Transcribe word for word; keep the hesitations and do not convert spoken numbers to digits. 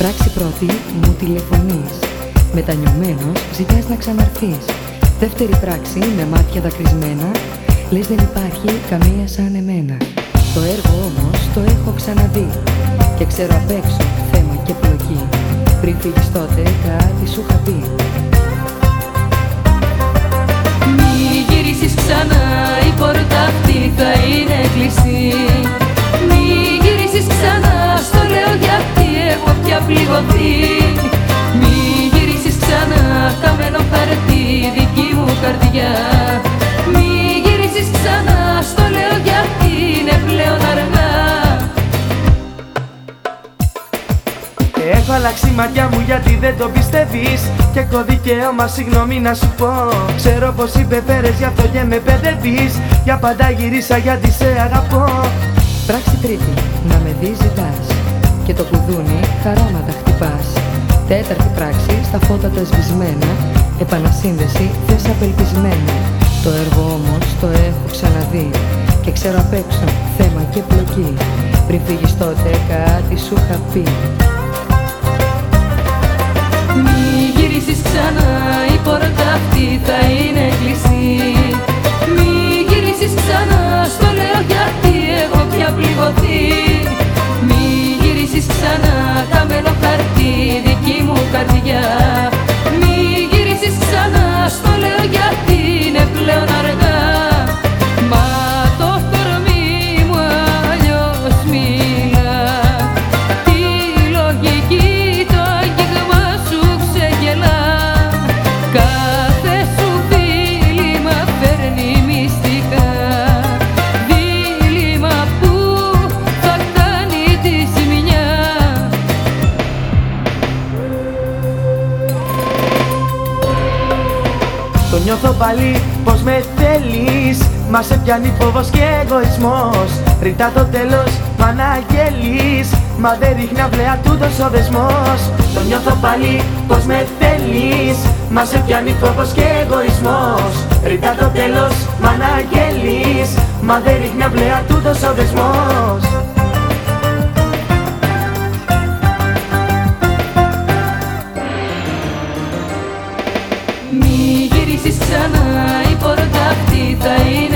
Πράξη πρώτη, μου τηλεφωνείς. Μετανιωμένος, ζητάς να ξαναρθείς. Δεύτερη πράξη, με μάτια δακρυσμένα, λες δεν υπάρχει καμία σαν εμένα. Το έργο όμως το έχω ξαναδεί και ξέρω απ' έξω θέμα και πλοκή. Πριν φύγεις τότε κάτι σου είχα πει. Μη γυρίσεις ξανά, η πόρτα αυτή θα είναι κλειστή. Μη γυρίσεις ξανά, στο λέω γιατί έχω πια πληγωθεί. Μη γυρίσεις ξανά, χαμένο χαρτί, δική μου καρδιά. Μη γυρίσεις ξανά, στο λέω γιατί είναι πλέον αργά. Έχω αλλάξει ματιά μου γιατί δεν το πιστεύεις και έχω δικαίωμα συγγνώμη να σου πω. Ξέρω πως υπεφέρες γι' αυτό και με παιδεύεις. Για πάντα γυρίσα γιατί σε αγαπώ. Πράξη τρίτη, να με δεις ζητάς και το κουδούνι χαράματα χτυπάς. Τέταρτη πράξη, στα φώτα τα σβησμένα, επανασύνδεση θες απελπισμένα. Το έργο όμως το έχω ξαναδεί και ξέρω απ' έξω θέμα και πλοκή. Πριν φύγεις τότε κάτι σου είχα πει. Μη γυρίσεις ξανά, η πόρτα αυτή θα είναι κλειστή. Μη γυρίσεις ξανά, στο λέω γιατί έχω πια πληγωθεί. Μη γυρίσεις ξανά, χαμένο χαρτί, δική μου καρδιά. Μη γυρίσεις ξανά, στο λέω γιατί είναι πλέον αργά. Μα το κορμί μου αλλιώς μιλά, τη λογική το αγγίγμα σου ξεγελά. Κάθε σου δίλημα φέρνει μυστικά, δίλημα που θα κάνει τη ζημιά. Το νιώθω πάλι πως με θέλεις, μα σε πιάνει φόβος και εγωισμός. Ρητά το τέλος μ' αναγγέλεις, μα δεν ρίχνει αυλαία τούτος ο δεσμός. Το νιώθω πάλι πως με θέλεις, μα σε πιάνει φόβος και εγωισμός. Ρητά το τέλος μ' αναγγέλεις, μα δεν ρίχνει αυλαία τούτος ο δεσμός. Μη γυρίσεις ξανά, η πόρτα αυτή θα είναι